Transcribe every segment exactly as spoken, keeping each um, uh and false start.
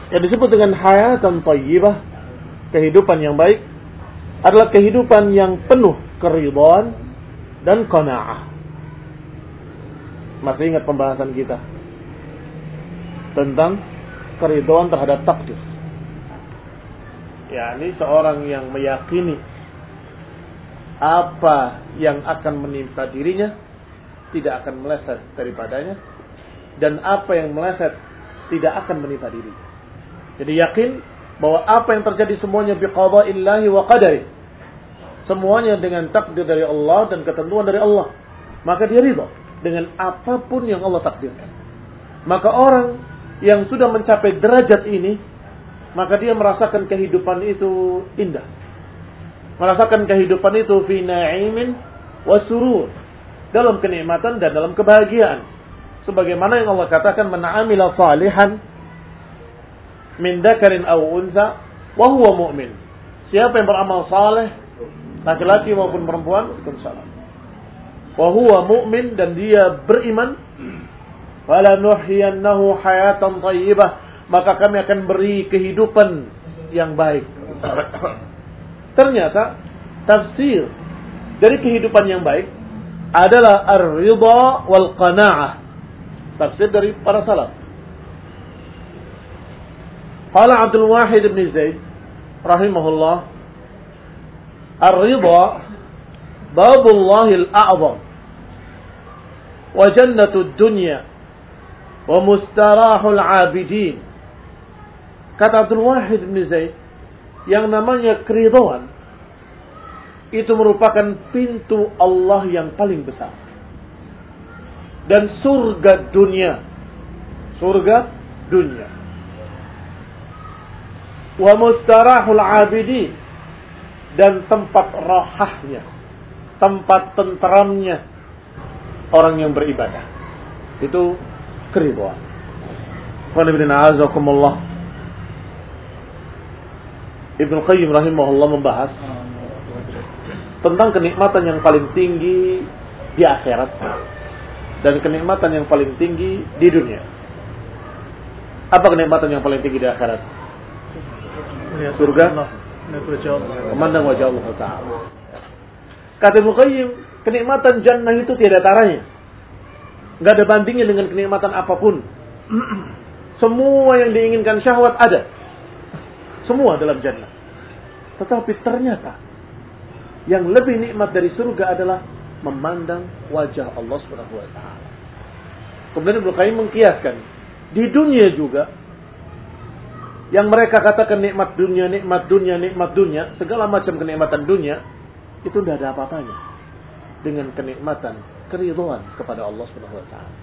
Yang disebut dengan hayatan thayyibah, kehidupan yang baik, adalah kehidupan yang penuh keridhaan dan qanaah. Masih ingat pembahasan kita tentang keridhaan terhadap takdir. Ya, ini seorang yang meyakini apa yang akan menimpa dirinya tidak akan meleset daripadanya, dan apa yang meleset tidak akan menimpa dirinya. Jadi yakin bahwa apa yang terjadi semuanya biqadaillahi wa qadari, semuanya dengan takdir dari Allah dan ketentuan dari Allah. Maka dia ridha dengan apapun yang Allah takdirkan. Maka orang yang sudah mencapai derajat ini, maka dia merasakan kehidupan itu indah. Merasakan kehidupan itu fi na'imin wa surur, dalam kenikmatan dan dalam kebahagiaan. Sebagaimana yang Allah katakan, man 'amila salihan min dzakarin aw untha wa huwa mu'min. Siapa yang beramal saleh, laki-laki maupun perempuan, salam. Wa huwa mu'min, dan dia beriman, fala nuhyiyannahu hayatan thayyibah, maka kami akan beri kehidupan yang baik. Ternyata tafsir dari kehidupan yang baik adalah ar-ridha wal qanaah. Tafsir dari para salaf. Qala Abdul Wahid bin Zaid rahimahullah, ar-ridha babullahil a'zam wa jannatud dunya wa mustarahul 'abidin. Kata Abdul Wahid bin Zaid, yang namanya keridhaan itu merupakan pintu Allah yang paling besar, dan surga dunia, surga dunia, wa mustarahul 'abidin, dan tempat rahahnya, tempat tenteramnya orang yang beribadah. Itu keridhaan. Qul inna a'udzubikumullah. Ibnu Qayyim rahimahullah membahas tentang kenikmatan yang paling tinggi di akhirat dan kenikmatan yang paling tinggi di dunia. Apa kenikmatan yang paling tinggi di akhirat? Surga, memandang wajah Allah Ta'ala. Kata Ibnu Qayyim, kenikmatan jannah itu tiada taranya, nggak ada bandingnya dengan kenikmatan apapun. Semua yang diinginkan syahwat ada, semua dalam jannah. Tetapi ternyata yang lebih nikmat dari surga adalah memandang wajah Allah Subhanahu wa taala. Kemudian Ibnu Qayyim mengkiaskan di dunia juga, yang mereka katakan nikmat dunia, nikmat dunia, nikmat dunia, segala macam kenikmatan dunia, itu tidak ada apa-apanya dengan kenikmatan keridhaan kepada Allah Subhanahu wa taala.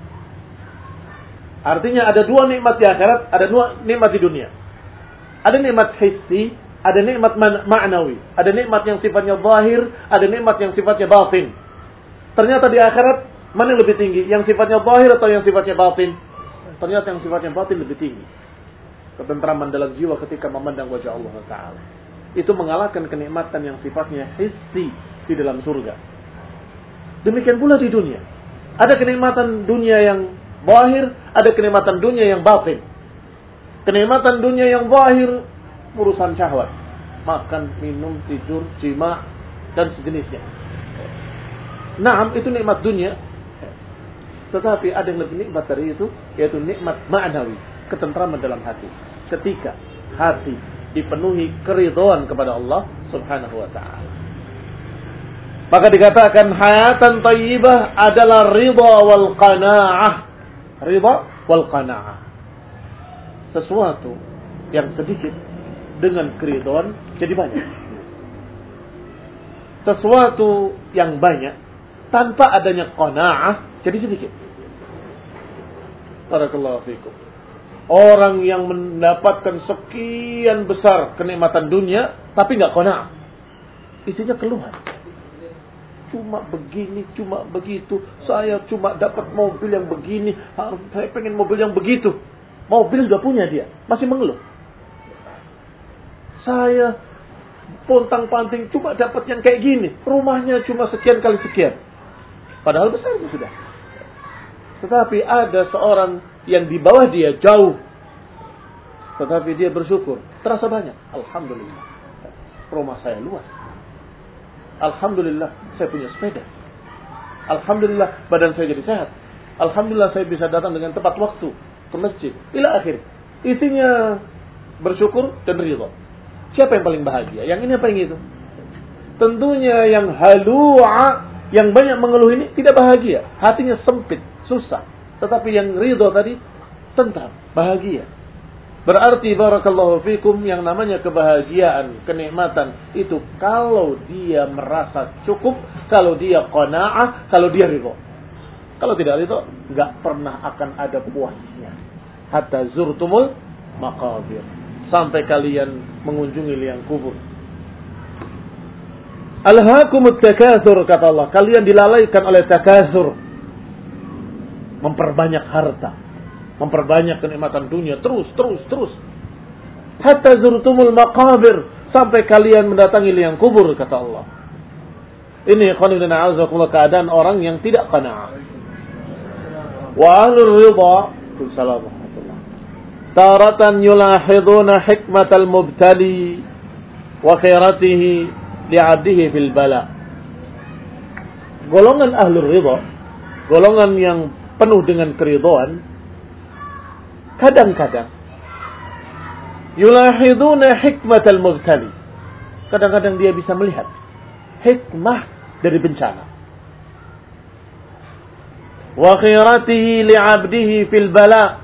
Artinya ada dua nikmat di akhirat, ada dua nikmat di dunia. Ada nikmat hissi, ada nikmat ma'nawi. Ada nikmat yang sifatnya zahir, ada nikmat yang sifatnya batin. Ternyata di akhirat, mana yang lebih tinggi? Yang sifatnya zahir atau yang sifatnya batin? Ternyata yang sifatnya batin lebih tinggi. Ketentraman dalam jiwa ketika memandang wajah Allah Ta'ala. Itu mengalahkan kenikmatan yang sifatnya hissi di dalam surga. Demikian pula di dunia. Ada kenikmatan dunia yang zahir, ada kenikmatan dunia yang batin. Kenikmatan dunia yang zahir, urusan syahwat, makan, minum, tidur, jima, dan sejenisnya. Naam, itu nikmat dunia. Tetapi ada yang lebih nikmat dari itu, yaitu nikmat ma'nawi, ketentraman dalam hati. Ketika hati dipenuhi keridhaan kepada Allah Subhanahu wa ta'ala. Maka dikatakan hayatan thayyibah adalah ridha wal qanaah. Ridha wal qanaah. Sesuatu yang sedikit dengan keridhaan jadi banyak. Sesuatu yang banyak tanpa adanya qanaah jadi sedikit. Barakallahu fikum. Orang yang mendapatkan sekian besar kenikmatan dunia tapi enggak qanaah, isinya keluhan. Cuma begini, cuma begitu. Saya cuma dapat mobil yang begini, saya pengen mobil yang begitu. Mobil sudah punya dia, masih mengeluh. Saya pontang-panting cuma dapat yang kayak gini. Rumahnya cuma sekian kali sekian. Padahal besar itu sudah. Tetapi ada seorang yang di bawah dia jauh. tetapi dia bersyukur, terasa banyak. Alhamdulillah, rumah saya luas. Alhamdulillah, saya punya sepeda. Alhamdulillah, badan saya jadi sehat. Alhamdulillah, saya bisa datang dengan tepat waktu ke masjid. Ila akhir. Isinya bersyukur dan ridha. Siapa yang paling bahagia? Yang ini apa yang itu? Tentunya yang halu'a, yang banyak mengeluh ini tidak bahagia. Hatinya sempit, susah. Tetapi yang ridha tadi, tentram, bahagia. Berarti barakallahu fikum, yang namanya kebahagiaan, kenikmatan itu kalau dia merasa cukup, kalau dia qanaah, kalau dia ridha. Kalau tidak ridha, enggak pernah akan ada puasnya. Hatta zurtumul maqabir, sampai kalian mengunjungi liang kubur. Alhaakumut takatsur, kata Allah, kalian dilalaikan oleh takatsur, memperbanyak harta, memperbanyak kenikmatan dunia, terus, terus, terus. Hatta zurtumul maqabir, sampai kalian mendatangi liang kubur, kata Allah. Ini khonibna a'azakumullah, keadaan orang yang tidak qanaah. Wa ahlul ridha, salam warahmatullah, taratan yulahiduna hikmatal mubtali wa khairatihi li'abdihi fil bala. Golongan ahlul ridha, golongan yang penuh dengan keridhaan, kadang-kadang yulahiduna hikmatal mubtali, kadang-kadang dia bisa melihat hikmah dari bencana. Wa khiratihi li'abdihi fil bala,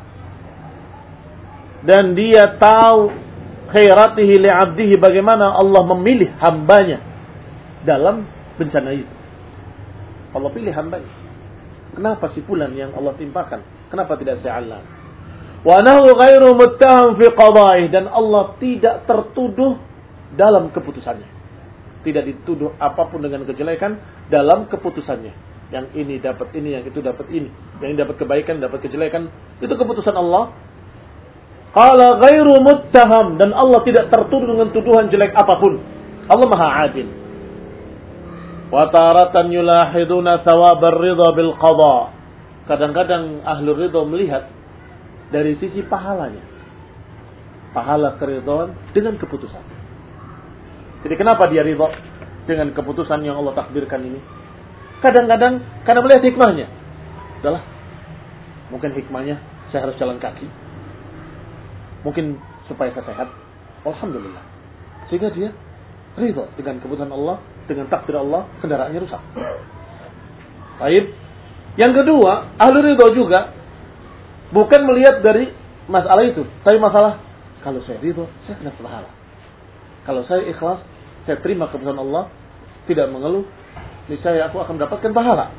dan dia tahu khairatihi li'abdihi, bagaimana Allah memilih hambanya dalam bencana itu. Allah pilih hambanya. Kenapa si fulan yang Allah timpakan? Kenapa tidak si Alan? Wa nahu ghairu muttaham fi qada'ih, dan Allah tidak tertuduh dalam keputusannya. Tidak dituduh apapun dengan kejelekan dalam keputusannya. Yang ini dapat ini, yang itu dapat ini. Yang ini dapat kebaikan, dapat kejelekan. Itu keputusan Allah. Qala ghairu muttaham, dan Allah tidak tertuduh dengan tuduhan jelek apapun. Allah Maha Adil. Wa taratan yulahiduna thawabar ridha bil qada. Kadang-kadang ahlul ridha melihat dari sisi pahalanya. Pahala keridhaan dengan keputusan. Jadi kenapa dia ridha dengan keputusan yang Allah takdirkan ini? Kadang-kadang karena melihat hikmahnya. Adalah mungkin hikmahnya saya harus jalan kaki. Mungkin supaya saya sehat. Alhamdulillah. Sehingga dia ridha dengan keputusan Allah, dengan takdir Allah, kendaraannya rusak. Baik. Yang kedua, ahli ridha juga bukan melihat dari masalah itu, tapi masalah kalau saya ridha, saya kena pahala. Kalau saya ikhlas, saya terima keputusan Allah, tidak mengeluh, niscaya aku akan mendapatkan pahala.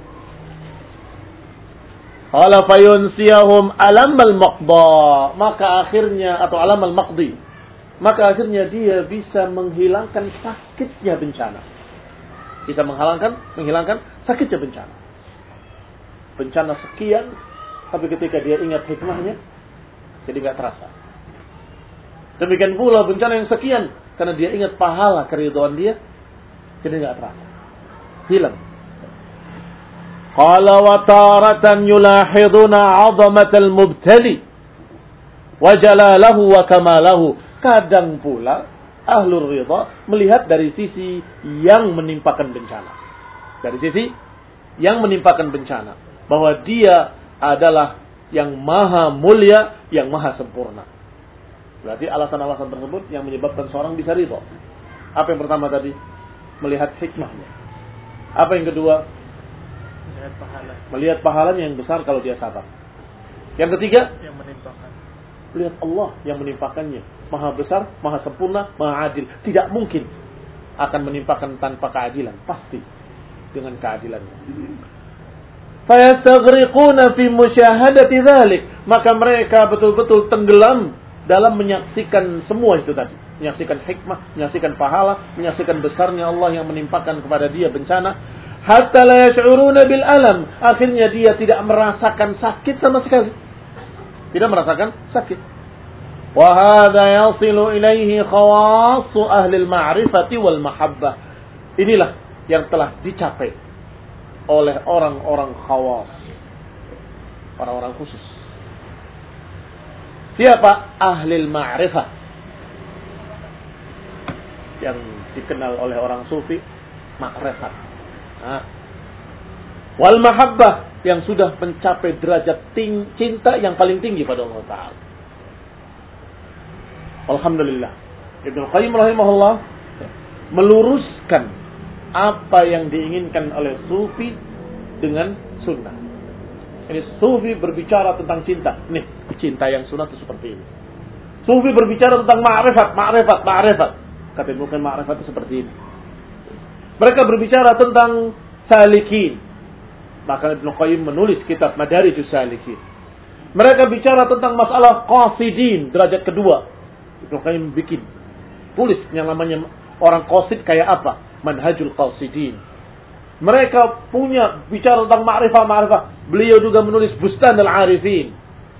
Qala fayunsiyahum alamal maqda, maka akhirnya, atau alamal maqdi, maka akhirnya dia bisa menghilangkan sakitnya bencana. Bisa menghilangkan menghilangkan sakitnya bencana. Bencana sekian, tapi ketika dia ingat hikmahnya, jadi enggak terasa. Demikian pula bencana yang sekian, karena dia ingat pahala keridhaan dia, jadi enggak terasa. Hilang. Qala wa taratan yulahiduna 'azamatal mubtali wa jalalahu wa kamalahu. Kadang pula ahlur ridha melihat dari sisi yang menimpakan bencana. Dari sisi yang menimpakan bencana, bahwa dia adalah yang maha mulia, yang maha sempurna. Berarti alasan-alasan tersebut yang menyebabkan seorang bisa ridha. Apa yang pertama tadi? Melihat hikmahnya. Apa yang kedua? Melihat pahala. Melihat pahalanya yang besar kalau dia sabar. Yang ketiga? Yang menimpakan. Lihat Allah yang menimpakannya. Maha besar, maha sempurna, maha adil. Tidak mungkin akan menimpakan tanpa keadilan. Pasti dengan keadilannya. Fayastaghriquna fi musyahadati dzalik. Maka mereka betul-betul tenggelam dalam menyaksikan semua itu tadi. Menyaksikan hikmah, menyaksikan pahala, menyaksikan besarnya Allah yang menimpakan kepada dia bencana. Hatta la yash'uruna bil alam. Akhirnya dia tidak merasakan sakit sama sekali. Tidak merasakan sakit. Wa hadza yasilu ilaihi khawassu ahli al-ma'rifati wal mahabbah. Inilah yang telah dicapai oleh orang-orang khawas, orang-orang khusus. Siapa? Ahlil ma'rifah. Yang dikenal oleh orang sufi, ma'rifat. Nah. Wal mahabbah, yang sudah mencapai derajat ting- cinta yang paling tinggi pada Allah Ta'ala. Alhamdulillah. Ibnu Qayyim rahimahullah meluruskan apa yang diinginkan oleh sufi dengan sunnah. Ini sufi berbicara tentang cinta. Nih, cinta yang sunnah itu seperti ini. Sufi berbicara tentang ma'rifat, ma'rifat, ma'rifat. Kata Ibnu Qayyim, ma'rifat itu seperti ini. Mereka berbicara tentang salikin. Maka Ibnu Qayyim menulis kitab Madarijus Salikin. Mereka bicara tentang masalah qasidin, derajat kedua. Ibnu Qayyim bikin, tulis yang namanya orang qasid kayak apa? Manhajul qasidin. Mereka punya bicara tentang ma'rifah, ma'rifah. Beliau juga menulis Bustan al-Arifin.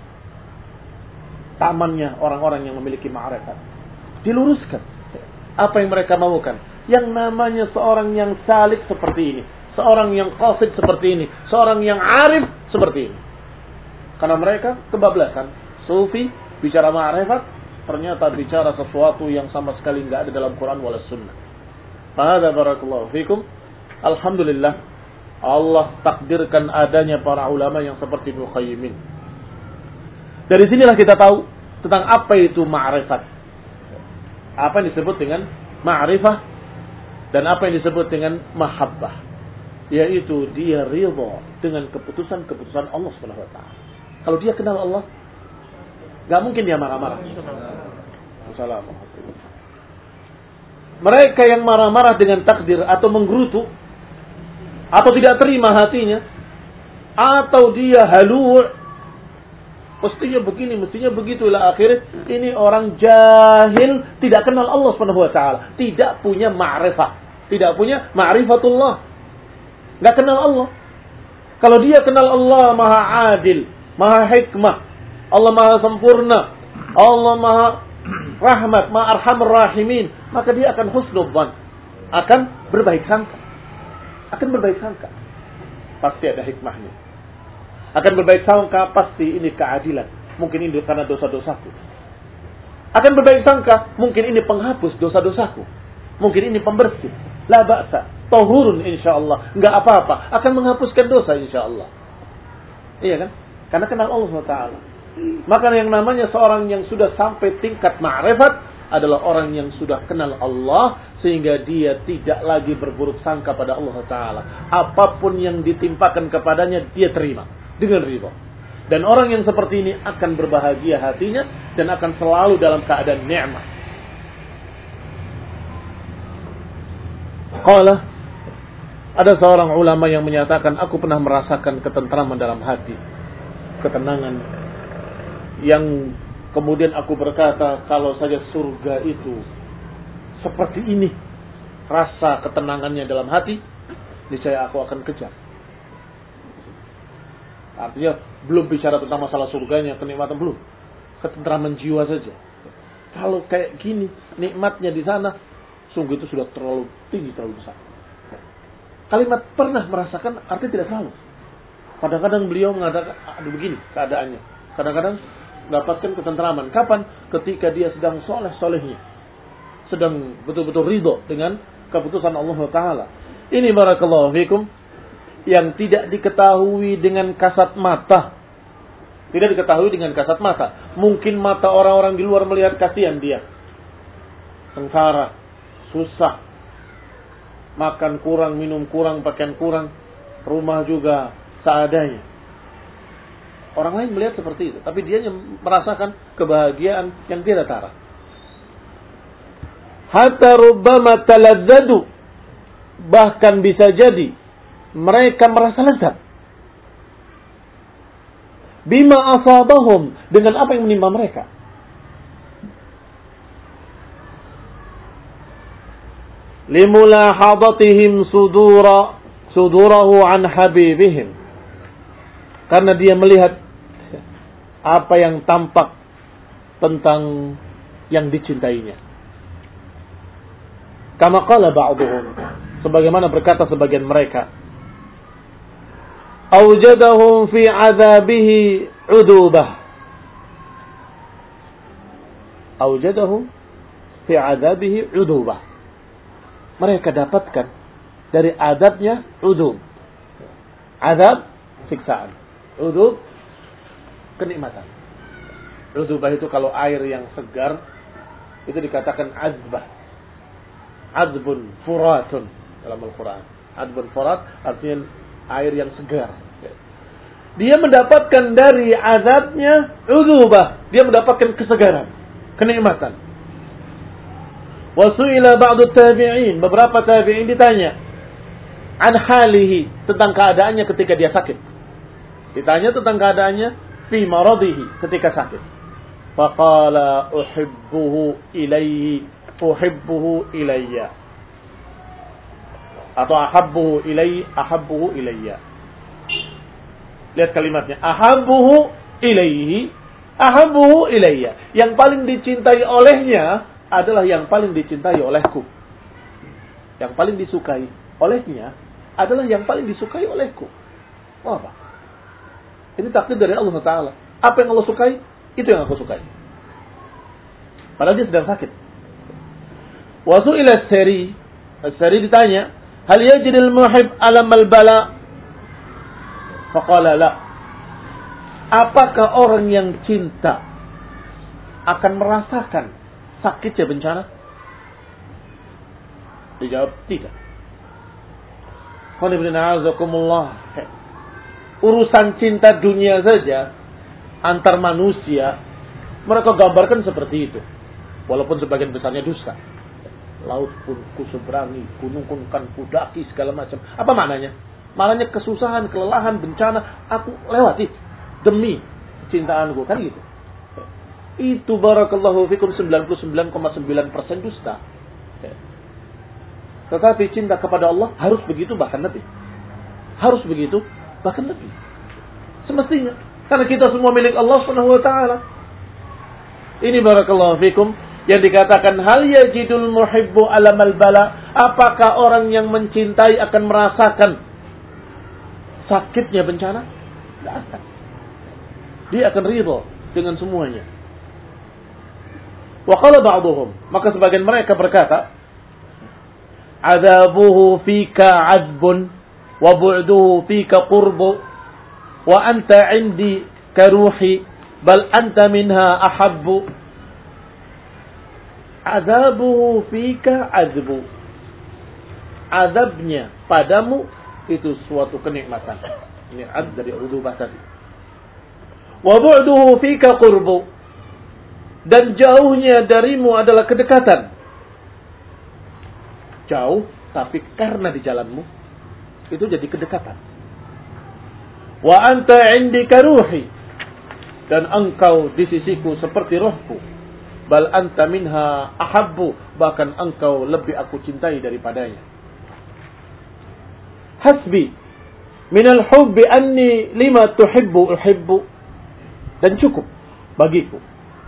Tamannya orang-orang yang memiliki ma'rifat. Diluruskan apa yang mereka maukan. Yang namanya seorang yang salik seperti ini, seorang yang qasid seperti ini, seorang yang arif seperti ini. Karena mereka kebablasan. Sufi bicara ma'rifat, ternyata bicara sesuatu yang sama sekali enggak ada dalam Quran wala sunnah. Fahadha barakallahu fikum. Alhamdulillah, Allah takdirkan adanya para ulama yang seperti Ibnu Qayyim. Dari sinilah kita tahu tentang apa itu ma'rifat. Apa yang disebut dengan ma'rifah dan apa yang disebut dengan mahabbah. Yaitu dia ridha dengan keputusan-keputusan Allah Subhanahu wa taala. Kalau dia kenal Allah, enggak mungkin dia marah-marah. Assalamualaikum. Mereka yang marah-marah dengan takdir atau menggerutu atau tidak terima hatinya, atau dia halu', mestinya begini, mestinya begitu, ila akhir, ini orang jahil, tidak kenal Allah Subhanahu wa taala, tidak punya ma'rifah, tidak punya ma'rifatullah, enggak kenal Allah. Kalau dia kenal Allah Maha Adil, Maha Hikmah, Allah Maha Sempurna, Allah Maha Rahmat, Maha Arhamur Rahimin, maka dia akan husnudzan, akan berbaik sangka. Akan berbaik sangka. Pasti ada hikmahnya. Akan berbaik sangka, pasti ini keadilan. Mungkin ini karena dosa-dosaku. Akan berbaik sangka, mungkin ini penghapus dosa-dosaku. Mungkin ini pembersih. La ba'sa. Tahurun insyaAllah. Enggak apa-apa. Akan menghapuskan dosa insyaAllah. Iya kan? Karena kenal Allah subhanahu wa taala. Maka yang namanya seorang yang sudah sampai tingkat ma'rifat adalah orang yang sudah kenal Allah, sehingga dia tidak lagi berburuk sangka pada Allah Ta'ala. Apapun yang ditimpakan kepadanya, dia terima dengan ridha. Dan orang yang seperti ini akan berbahagia hatinya dan akan selalu dalam keadaan nikmat. Qala, ada seorang ulama yang menyatakan, aku pernah merasakan ketentraman dalam hati, ketenangan, yang kemudian aku berkata, kalau saja surga itu seperti ini, rasa ketenangannya dalam hati, niscaya aku akan kejar. Artinya belum bicara tentang masalah surganya, kenikmatan belum, ketentraman jiwa saja. Kalau kayak gini, nikmatnya di sana, sungguh itu sudah terlalu tinggi, terlalu besar. Kalimat pernah merasakan, artinya tidak selalu. Kadang-kadang beliau mengatakan, aduh begini keadaannya. Kadang-kadang mendapatkan ketentraman. Kapan? Ketika dia sedang soleh-solehnya, sedang betul-betul ridho dengan keputusan Allah Ta'ala. Ini barakallahu fikum, yang tidak diketahui dengan kasat mata. Tidak diketahui dengan kasat mata. Mungkin mata orang-orang di luar melihat kasihan dia, sengsara, susah, makan kurang, minum kurang, pakaian kurang, rumah juga seadanya. Orang lain melihat seperti itu, tapi dia merasakan kebahagiaan yang tidak tara. Hatta rubbama taladzadu, bahkan bisa jadi mereka merasa lezat bima asabahum, dengan apa yang menimpa mereka. Limulahadatihim sudura sudurahu an habibihim, karena dia melihat apa yang tampak tentang yang dicintainya. Kama qala ba'duhum, sebagaimana berkata sebagian mereka, awjadahum fi 'adzabihi 'udubah, aujadahu fi adabihi udubah. Mereka dapatkan dari adabnya udub. Adab, siksaan. Udub, kenikmatan. Udubah itu kalau air yang segar, itu dikatakan azbah. Azbun furatun dalam Al-Quran. Azbun furat artinya air yang segar. Dia mendapatkan dari azabnya udubah. Dia mendapatkan kesegaran, kenikmatan. Wasu'ila ba'du tabi'in. Beberapa tabi'in ditanya an halihi, tentang keadaannya ketika dia sakit. Ditanya tentang keadaannya fi maradihi, ketika sakit. Faqala uhibbuhu ilayhi, uhibbuhu ilayya. Atau ahabbuhu ilayhi, ahabbuhu ilayya. Lihat kalimatnya. Ahabbuhu ilayhi, ahabbuhu ilayya. Yang paling dicintai olehnya adalah yang paling dicintai olehku. Yang paling disukai olehnya adalah yang paling disukai olehku. Oh, apa? Ini takdir dari Allah Taala. Apa yang Allah sukai, itu yang aku sukai. Padahal dia sedang sakit. Wa su'ila as-sari. As-sari ditanya, hal yajidul muhib alam al-bala? Faqala la. Apakah orang yang cinta akan merasakan sakitnya bencana? Dijawab tidak. Urusan cinta dunia saja antar manusia mereka gambarkan seperti itu. Walaupun sebagian besarnya dusta. Laut pun ku seberangi, gunung pun kan ku daki, segala macam. Apa maknanya? Maknanya kesusahan, kelelahan, bencana aku lewati demi cintaanku, kan gitu. Itu barakallahu fikum sembilan puluh sembilan koma sembilan persen dusta. Tetapi cinta kepada Allah harus begitu, bahkan lebih. Harus begitu, bahkan lebih. Semestinya. Karena kita semua milik Allah subhanahu wa ta'ala. Ini barakallahu fikum yang dikatakan hal yajidul muhibbu alamal bala. Apakah orang yang mencintai akan merasakan sakitnya bencana? Tidak akan. Dia akan ridha dengan semuanya. Wa qala ba'duhum, maka sebagian mereka berkata, adabuhu fika azbun wa bu'duhu fika qurbu wa anta indi karuhi bal anta minha ahabbu. Adabuhu fika azbu. Azabnya padamu itu suatu kenikmatan. Ini ad dari udubah tadi. Wa bu'duhu fika qurbu. Dan jauhnya darimu adalah kedekatan. Jauh, tapi karena di jalanmu itu jadi kedekatan. Wa anta indika ruhi. Dan engkau di sisiku seperti rohku. Bal anta minha ahabbu. Bahkan engkau lebih aku cintai daripadanya. Hasbi minal hubbi anni lima tuhibbu uhibbu. Dan cukup bagiku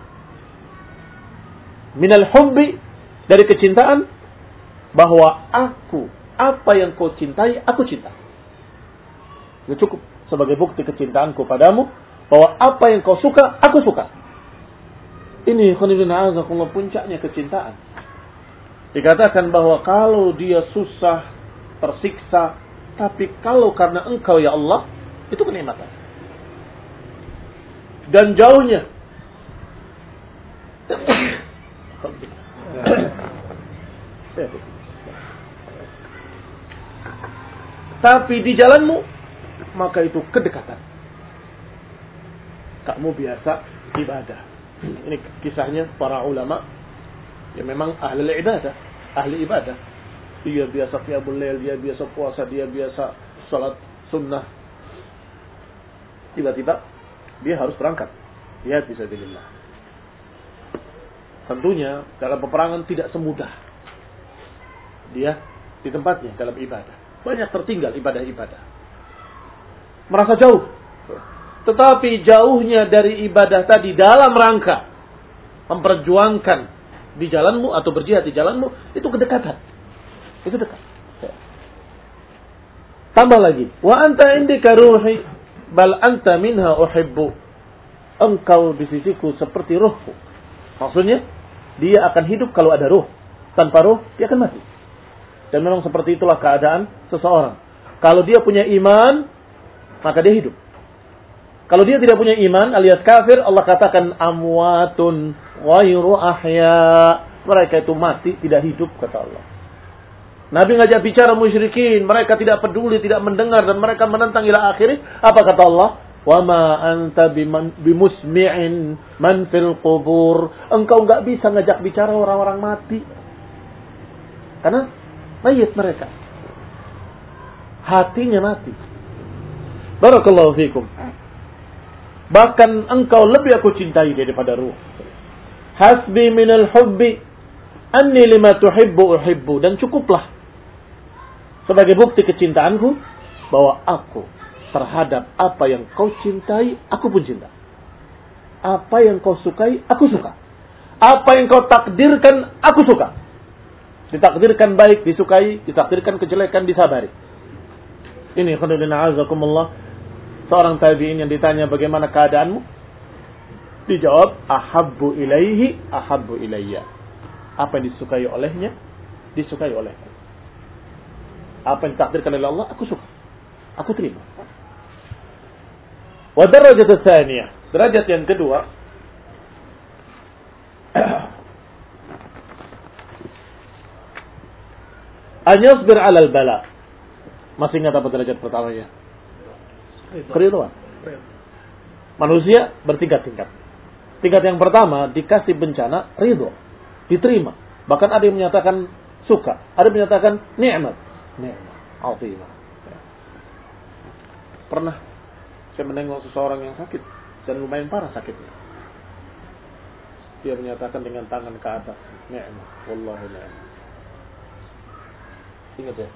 minal hubbi, dari kecintaan, bahwa aku, apa yang kau cintai, aku cinta. Itu cukup sebagai bukti kecintaanku padamu, bahwa apa yang kau suka, aku suka. Ini khonibina azakullah puncaknya kecintaan. Dikatakan bahwa kalau dia susah, tersiksa, tapi kalau karena engkau ya Allah, itu kenikmatan. Dan jauhnya tapi di jalanmu, maka itu kedekatan. Kamu biasa ibadah. Ini kisahnya para ulama yang memang ahli ibadah, ahli ibadah. Dia biasa qiyamul lail, dia biasa puasa, dia biasa salat sunnah. Tiba-tiba dia harus berangkat. Jihad fisabilillah. Tentunya dalam peperangan tidak semudah dia di tempatnya dalam ibadah. Banyak tertinggal ibadah-ibadah. Merasa jauh. Tetapi jauhnya dari ibadah tadi dalam rangka memperjuangkan di jalanmu atau berjihad di jalanmu, itu kedekatan. Itu dekat. Tambah lagi, wa anta indika ruhi bal anta minha uhibbu. Engkau di sisiku seperti rohku. Maksudnya dia akan hidup kalau ada ruh. Tanpa ruh, dia akan mati. Dan memang seperti itulah keadaan seseorang. Kalau dia punya iman, maka dia hidup. Kalau dia tidak punya iman alias kafir, Allah katakan amwatun ghairu ahya. Mereka itu mati, tidak hidup, kata Allah. Nabi ngajak bicara musyrikin, mereka tidak peduli, tidak mendengar, dan mereka menentang ila akhirih. Apa kata Allah? Wa ma anta bimusmi'in man fil qubur. Engkau enggak bisa ngajak bicara orang-orang mati. Karena mayit mereka. Hatinya mati. Barakallahu fikum. Bahkan engkau lebih aku cintai daripada ruh. Hasbi minal hubbi anni lima tuhibbu uhibbu. Dan cukuplah sebagai bukti kecintaanku bahwa aku terhadap apa yang kau cintai, aku pun cinta. Apa yang kau sukai, aku suka. Apa yang kau takdirkan, aku suka. Ditakdirkan baik, disukai. Ditakdirkan kejelekan, disabari. Ini khairuddin azakumullah. Seorang tabi'in yang ditanya bagaimana keadaanmu, dijawab ahabbu ilaihi ahabbu ilayya. Apa yang disukai olehnya, disukai olehku. Apa yang ditakdirkan oleh Allah, aku suka, aku terima. Wa darajat tsaniyah, derajat yang kedua, an yasbir 'ala al-bala. Masih ingat apa derajat pertamanya? Keridhaan. Manusia bertingkat-tingkat. Tingkat yang pertama, dikasih bencana, ridho, diterima. Bahkan ada yang menyatakan suka, ada yang menyatakan nikmat, nikmat, azimah. Pernah saya menengok seseorang yang sakit dan lumayan parah sakitnya. Dia menyatakan dengan tangan ke atas, nikmat, wallahi nikmat. Ingat ya?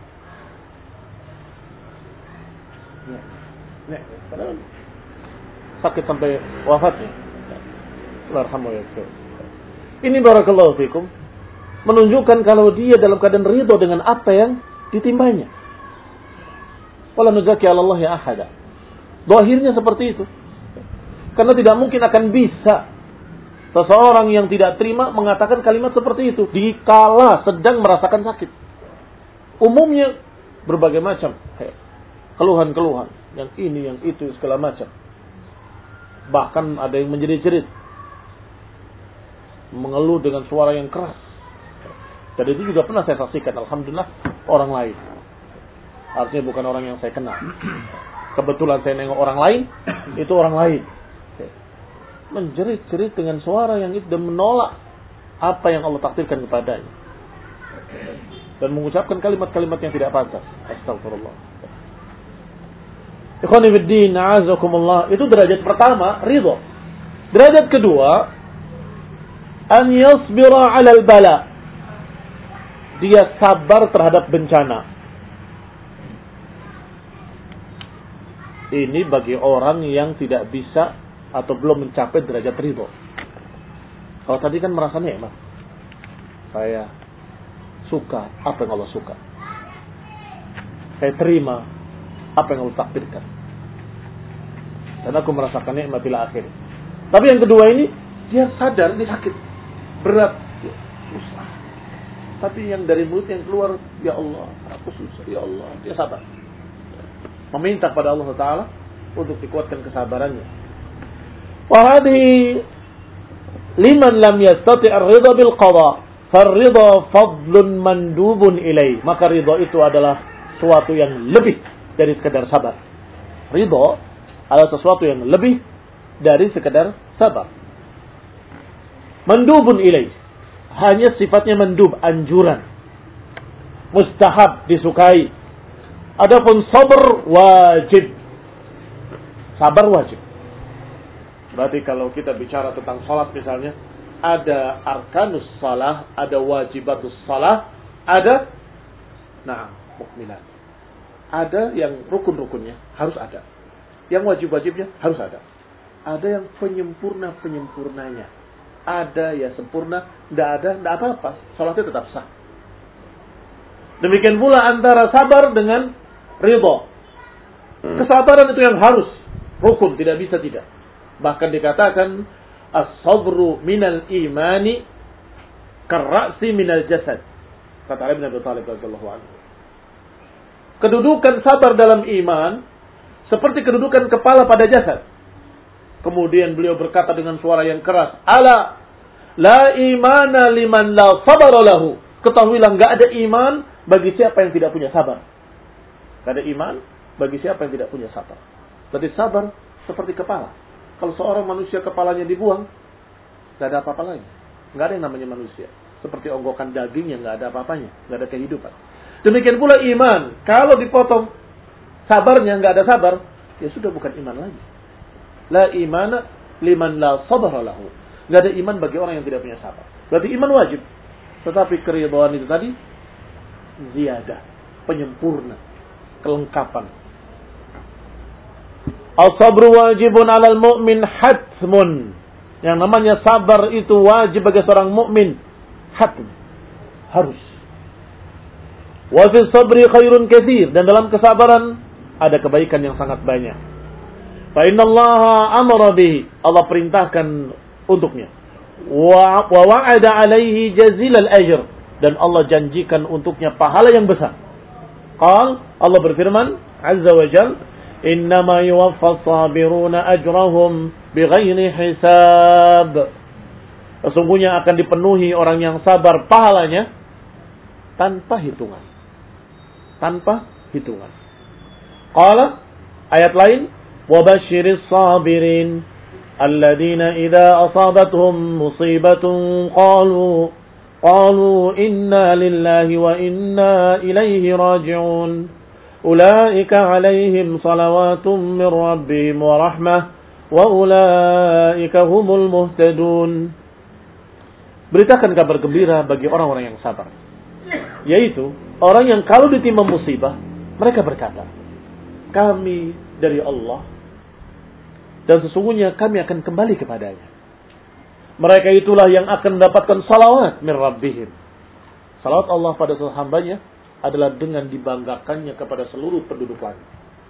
Nikmat. Nek, padahal sakit sampai wafatnya. Alhamdulillah. Ini barakallahu fikum menunjukkan kalau dia dalam keadaan ridho dengan apa yang ditimbanya. Wala nuzaki 'ala Allah ya ahada. Zahirnya seperti itu. Karena tidak mungkin akan bisa seseorang yang tidak terima mengatakan kalimat seperti itu dikala sedang merasakan sakit. Umumnya berbagai macam keluhan-keluhan, yang ini, yang itu, segala macam. Bahkan ada yang menjerit-jerit, mengeluh dengan suara yang keras. Dan itu juga pernah saya saksikan, alhamdulillah, orang lain. Artinya bukan orang yang saya kenal. Kebetulan saya nengok orang lain, itu orang lain. Menjerit-jerit dengan suara yang itu dan menolak apa yang Allah takdirkan kepadanya. Dan mengucapkan kalimat-kalimat yang tidak pantas. Astagfirullah. Ikhwani fiddin, a'azakumullah. Itu derajat pertama, ridho. Derajat kedua, an yasbira 'alal bala. Dia sabar terhadap bencana. Ini bagi orang yang tidak bisa atau belum mencapai derajat ridho. Kalau tadi kan merasa nikmat. Saya suka apa yang Allah suka. Saya terima apa yang Allah takdirkan. Dan aku merasakan nikmat ila akhir. Tapi yang kedua ini, dia sadar ini sakit, berat, ya, susah. Tapi yang dari mulut yang keluar, ya Allah, aku susah, ya Allah. Dia sabar. Meminta pada Allah Ta'ala untuk dikuatkan kesabarannya. Wahadi liman lam yastati' ar-ridha bil qada, far-ridha fadlun mandubun ilaih. Maka ridha itu adalah sesuatu yang lebih dari sekedar sabar. Ridho adalah sesuatu yang lebih dari sekedar sabar. Mandubun ilaih. Hanya sifatnya mandub, anjuran. Mustahab, disukai. Adapun sabar wajib. Sabar wajib. Berarti kalau kita bicara tentang salat misalnya, ada arkanus salah, ada wajibatus salah, ada nah, mukminat. Ada yang rukun-rukunnya harus ada. Yang wajib-wajibnya harus ada. Ada yang penyempurna-penyempurnanya. Ada ya sempurna, tidak ada, tidak apa-apa. Salatnya tetap sah. Demikian pula antara sabar dengan ridho. Kesabaran itu yang harus. Rukun, tidak bisa tidak. Bahkan dikatakan as-sabru minal imani karra'si minal jasad. Kata Ali bin Abi Thalib radhiyallahu anhu. Kedudukan sabar dalam iman seperti kedudukan kepala pada jasad. Kemudian beliau berkata dengan suara yang keras, "Ala la imana liman la sabara lahu." Ketahuilah, enggak ada iman bagi siapa yang tidak punya sabar. Enggak ada iman bagi siapa yang tidak punya sabar. Berarti sabar seperti kepala. Kalau seorang manusia kepalanya dibuang, enggak ada apa-apa lagi. Enggak ada yang namanya manusia. Seperti onggokan daging yang enggak ada apa-apanya, enggak ada kehidupan. Demikian pula iman. Kalau dipotong sabarnya, enggak ada sabar, ya sudah bukan iman lagi. La imana liman la sabara lahu. Enggak ada iman bagi orang yang tidak punya sabar. Berarti iman wajib. Tetapi keridhaan itu tadi ziyadah, penyempurna, kelengkapan. As-sabru wajibun 'alal mu'min hatmun. Yang namanya sabar itu wajib bagi seorang mukmin. Hatm. Harus. Wa fi sabri khairun katsir, dan dalam kesabaran ada kebaikan yang sangat banyak. Fa innallaha amara bihi, Allah perintahkan untuknya. Wa wa'ada alaihi jazilal ajr, dan Allah janjikan untuknya pahala yang besar. Qal, Allah berfirman azza wa jalla, innama yuwaffas sabiruna ajrahum bighairi hisab. Sesungguhnya akan dipenuhi orang yang sabar pahalanya tanpa hitungan. Tanpa hitungan. Qala, ayat lain, wabashiris sabirin alladzina idza asabatuhum musibatun qalu qalu inna lillahi wa inna ilaihi raji'un ulaika alaihim salawatun min rabbihim wa rahmah wa ulaika humul muhtadun. Beritakan kabar gembira bagi orang-orang yang sabar, yaitu orang yang kalau ditimpa musibah mereka berkata, kami dari Allah dan sesungguhnya kami akan kembali kepadanya. Mereka itulah yang akan mendapatkan salawat min rabbihim. Salawat Allah pada seluruh hambanya adalah dengan dibanggakannya kepada seluruh penduduk langit.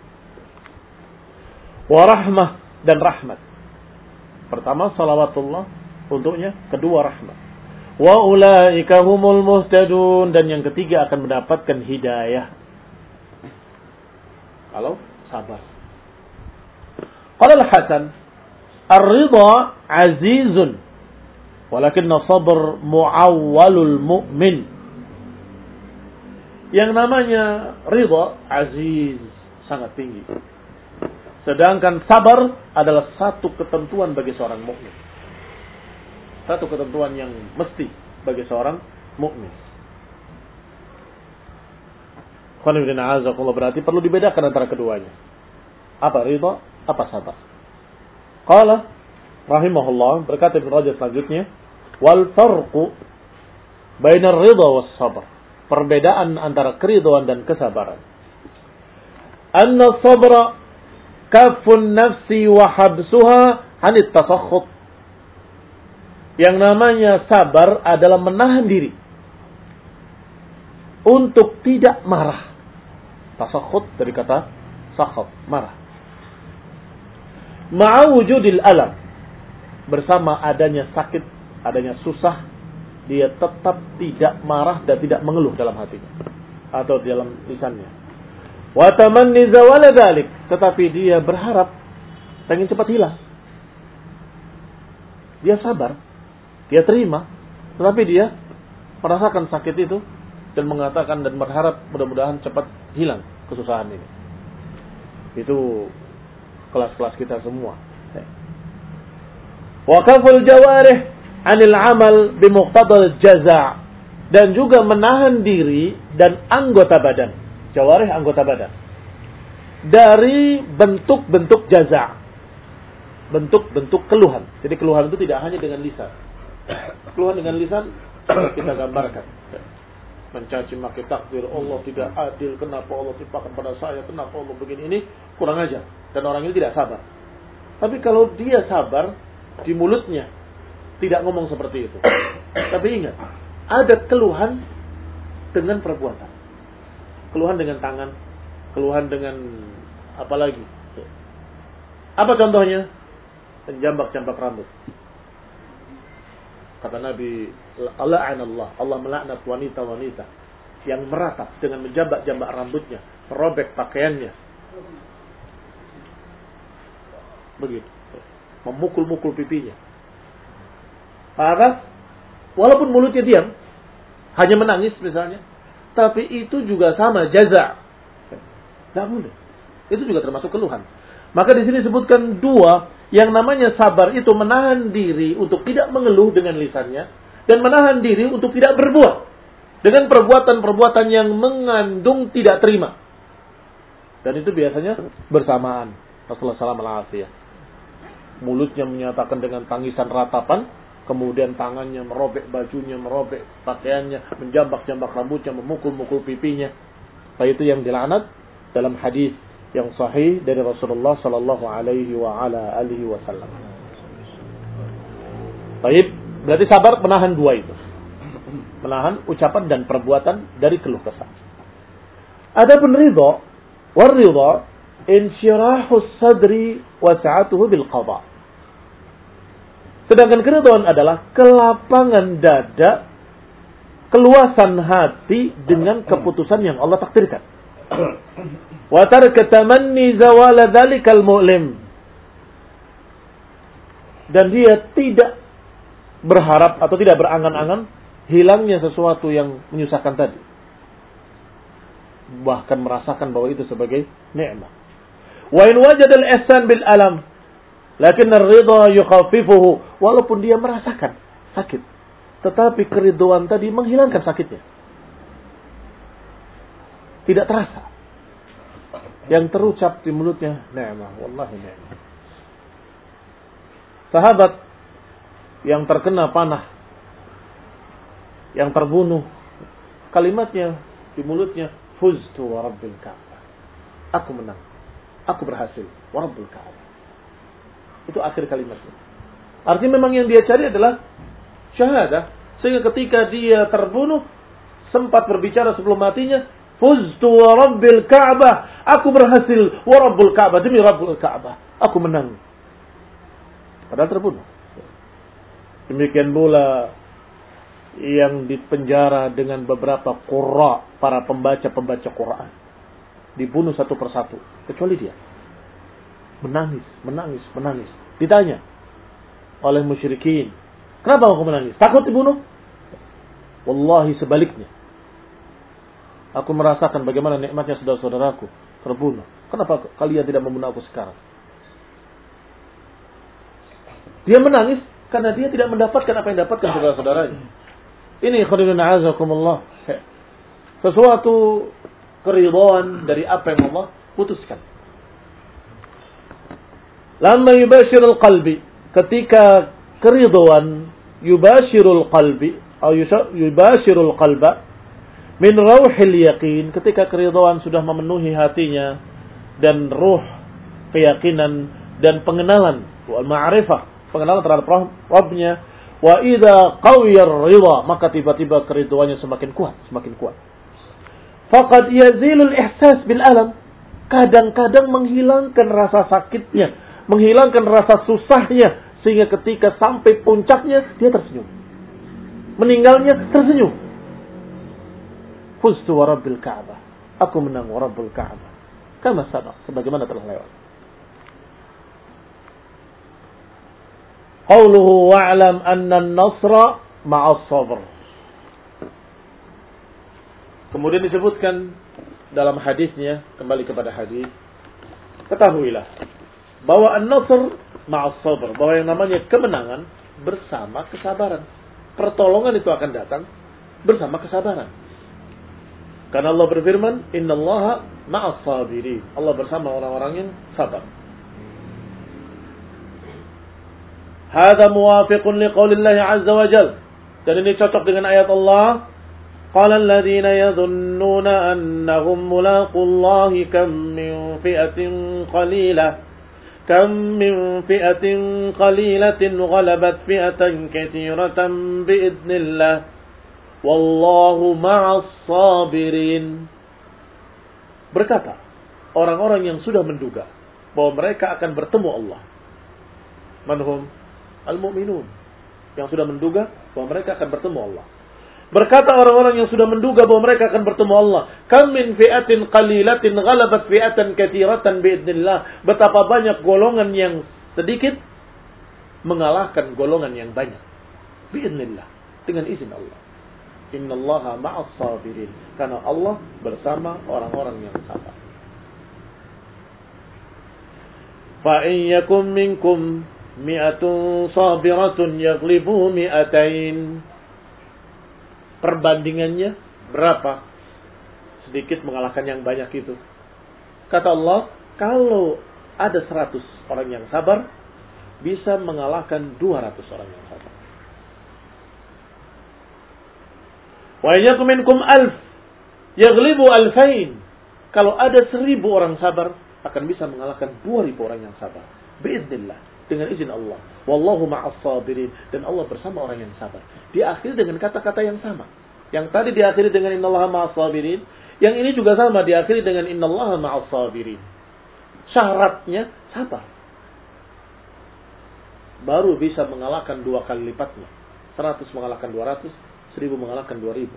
Wa rahmah, dan rahmat. Pertama salawatullah untuknya, kedua rahmat. Wa ulaika humul muhtadun, dan yang ketiga akan mendapatkan hidayah kalau sabar. Qala al-Hasan, ar-ridha azizun walakinna sabr muawwalul mu'min. Yang namanya ridha aziz, sangat tinggi. Sedangkan sabar adalah satu ketentuan bagi seorang mukmin. Satu ketentuan yang mesti bagi seorang mukmin. Berarti perlu dibedakan antara keduanya. Apa ridha, apa sabar. Qala rahimahullah, berkata Ibnu Rajab selanjutnya, wal farqu bainar ridha was sabr. Perbedaan antara keridhaan dan kesabaran. Anna sabra kafun nafsi wa habsuha anit tasakhut. Yang namanya sabar adalah menahan diri untuk tidak marah. Tasakhut dari kata sakhab, marah. Ma'a wujudil alam, bersama adanya sakit, adanya susah, dia tetap tidak marah dan tidak mengeluh dalam hatinya atau dalam lisannya. Wa tamanni zawala dzalik, tetapi dia berharap pengen cepat hilang. Dia sabar, dia terima, tetapi dia merasakan sakit itu dan mengatakan dan berharap mudah-mudahan cepat hilang kesusahan ini. Itu kelas-kelas kita semua. Wa kaful jawarih 'anil 'amal bi muqtadal jaza', dan juga menahan diri dan anggota badan, jawarih anggota badan, dari bentuk-bentuk jaza', bentuk-bentuk keluhan. Jadi keluhan itu tidak hanya dengan lisan. Keluhan dengan lisan kita gambarkan. Mencaci maki takdir, Allah tidak adil, kenapa Allah timpakan pada saya, kenapa Allah begini, ini kurang ajar. Dan orang ini tidak sabar. Tapi kalau dia sabar, di mulutnya tidak ngomong seperti itu. Tapi ingat, ada keluhan dengan perbuatan. Keluhan dengan tangan, keluhan dengan apa lagi? Apa contohnya? Menjambak-jambak rambut. Kata Nabi, la'anallah, Allah melaknat wanita-wanita yang meratap dengan menjambak-jambak rambutnya, merobek pakaiannya. Begitu. Memukul-mukul pipinya. Maka, walaupun mulutnya diam, hanya menangis misalnya, tapi itu juga sama, jaza. Tidak boleh. Itu juga termasuk keluhan. Maka di sini disebutkan dua, yang namanya sabar itu menahan diri untuk tidak mengeluh dengan lisannya, dan menahan diri untuk tidak berbuat dengan perbuatan-perbuatan yang mengandung tidak terima. Dan itu biasanya bersamaan. Rasulullah shallallahu alaihi wasallam mulutnya menyatakan dengan tangisan ratapan, kemudian tangannya merobek bajunya, merobek pakaiannya, menjambak-jambak rambutnya, memukul-mukul pipinya. Itu yang dilaknat dalam hadis yang sahih dari Rasulullah sallallahu alaihi wa ala alihi wasallam. Baik, berarti sabar menahan dua itu. Menahan ucapan dan perbuatan dari keluh kesah. Adapun ridha, war ridha insyirahus sadri wa sa'atuhu bil qada. Sedangkan keridhaan adalah kelapangan dada, keluasan hati dengan keputusan yang Allah takdirkan. Wa tarka tamanni zawala dzalikal mu'lim. Dan dia tidak berharap atau tidak berangan-angan hilangnya sesuatu yang menyusahkan tadi. Bahkan merasakan bahwa itu sebagai nikmat. Wa in wajada al-ihsan bil alam, lakin ar-ridha yukhaffifuhu. Walaupun dia merasakan sakit, tetapi keridhaan tadi menghilangkan sakitnya. Tidak terasa. Yang terucap di mulutnya, ni'mah, wallahi ni'mah. Sahabat yang terkena panah, yang terbunuh, kalimatnya di mulutnya, fuztu wa rabbil Ka'bah. Aku menang. Aku berhasil. Wa rabbil Ka'bah. Itu akhir kalimatnya. Artinya memang yang dia cari adalah syahadah. Sehingga ketika dia terbunuh, sempat berbicara sebelum matinya, fuztu wa rabbil Ka'bah. Aku berhasil. Wa rabbil Ka'bah. Demi Rabbul Ka'bah. Aku menang. Padahal terbunuh. Demikian pula yang dipenjara dengan beberapa qurra, para pembaca-pembaca Quran. Dibunuh satu persatu. Kecuali dia. Menangis, menangis, menangis. Ditanya oleh musyrikin, kenapa aku menangis? Takut dibunuh? Wallahi sebaliknya. Aku merasakan bagaimana nikmatnya saudara-saudaraku terbunuh. Kenapa kalian tidak membunuh aku sekarang? Dia menangis karena dia tidak mendapatkan apa yang dapatkan saudara-saudaranya. Ini khairuun a'azakumullah. Sesuatu keridhaan dari apa yang Allah putuskan. Lamma yubashirul qalbi, ketika keridhaan yubashirul qalbi atau yubashirul qalba min rauhil yaqin, ketika keridhaan sudah memenuhi hatinya dan ruh keyakinan dan pengenalan wal ma'rifah, pengenalan terhadap Rabbnya. Wa idza qawiyar ridha, maka tiba-tiba keridhaannya semakin kuat, semakin kuat. Faqad yazilul ihsas bil alam, kadang-kadang menghilangkan rasa sakitnya, menghilangkan rasa susahnya, sehingga ketika sampai puncaknya dia tersenyum. Meninggalnya tersenyum. Fuztu wa rabbil Ka'bah. Aku menang wa rabbul Ka'bah. Kama sabaq, sebagaimana telah lewat. Qauluhu wa'lam anna an-nasra ma'as sabr. Kemudian disebutkan dalam hadisnya, kembali kepada hadis, ketahuilah bahwa an-nasr ma'as sabr, bahwa yang namanya kemenangan bersama kesabaran. Pertolongan itu akan datang bersama kesabaran. Karena Allah berfirman, innallaha ma'as sabirin. Allah bersama orang-orang yang sabar. Hada muwafiqun liqaulillahi azza wa jalla. Dan ini cocok dengan ayat Allah. Qala alladhina yadhunnuna annahum mulaqullahi kam min fi'atin qalilah kam min fi'atin qalilatin ghalabat fi'atan katsiratan bi'idznillah wallahu ma'as sabirin. Berkata orang-orang yang sudah menduga bahwa mereka akan bertemu Allah. Manhum al-mu'minun, yang sudah menduga bahwa mereka akan bertemu Allah. Berkata orang-orang yang sudah menduga bahwa mereka akan bertemu Allah, kam min fi'atin qalilatin ghalabat fi'atan katsiratan biidznillah. Betapa banyak golongan yang sedikit mengalahkan golongan yang banyak. Biidznillah, dengan izin Allah. Innallaha ma'as sabirin. Karena Allah bersama orang-orang yang sabar. Fa in yakum minkum mi'atun sabiratun yaghlibu mi'atain. Perbandingannya berapa? Sedikit mengalahkan yang banyak itu. Kata Allah, kalau ada seratus orang yang sabar, bisa mengalahkan dua ratus orang yang sabar. Wa yakum minkum alf yaghlibu alfain. Kalau ada seribu orang sabar, akan bisa mengalahkan dua ribu orang yang sabar. Biiznillah, dengan izin Allah. Wallahu ma'as sabirin, dan Allah bersama orang yang sabar. Diakhiri dengan kata-kata yang sama. Yang tadi diakhiri dengan innallaha ma'as sabirin, yang ini juga sama diakhiri dengan innallaha ma'as sabirin. Syaratnya sabar. Baru bisa mengalahkan dua kali lipatnya. Seratus mengalahkan dua ratus, seribu mengalahkan dua ribu.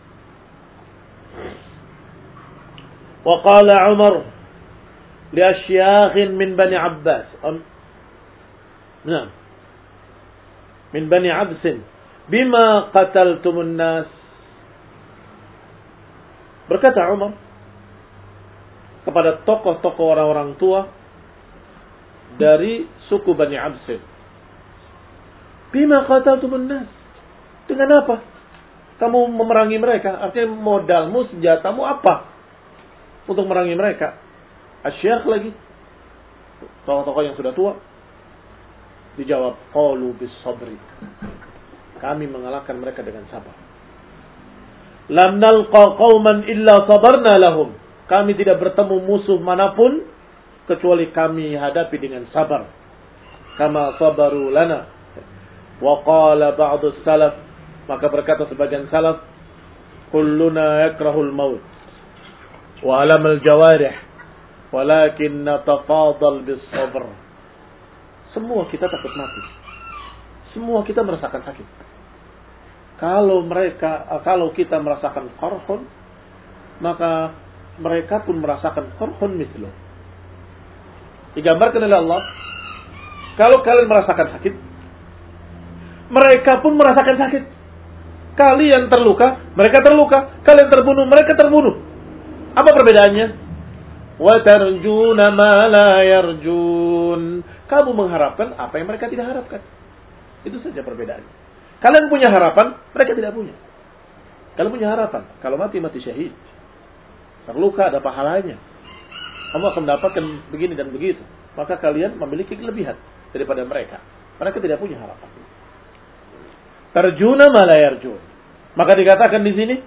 Wa qala Umar li asyakhin min Bani Abbas. Nah, min Bani Absin, bima qataltumun nas. Berkata Umar kepada tokoh-tokoh orang-orang tua dari suku Bani Absin, bima qataltumun nas. Dengan apa kamu memerangi mereka? Artinya modalmu, senjatamu apa untuk memerangi mereka? Asyakh lagi, tokoh-tokoh yang sudah tua. Dijawab, qalu bis sabri. Kami mengalahkan mereka dengan sabar. Lam nalqa qauman illa sabarna lahum. Kami tidak bertemu musuh manapun kecuali kami hadapi dengan sabar. Kama sabaru lana. Wa qala ba'du salaf, maka berkata sebagian salaf, kulluna yakrahul maut wa alamal jawarih walakin natafadal bis sabr. Semua kita takut mati. Semua kita merasakan sakit. Kalau mereka, kalau kita merasakan qarhun, maka mereka pun merasakan qarhun mislu. Digambarkan oleh Allah, kalau kalian merasakan sakit, mereka pun merasakan sakit. Kalian terluka, mereka terluka. Kalian terbunuh, mereka terbunuh. Apa perbedaannya? Wa tarjuna ma la yarjun. Kamu mengharapkan apa yang mereka tidak harapkan. Itu saja perbedaannya. Kalian punya harapan, mereka tidak punya. Kalian punya harapan, kalau mati, mati syahid. Terluka, ada pahalanya. Kamu akan mendapatkan begini dan begitu. Maka kalian memiliki kelebihan daripada mereka. Mereka tidak punya harapan. Tarjuna ma la yarjun. Maka dikatakan di sini,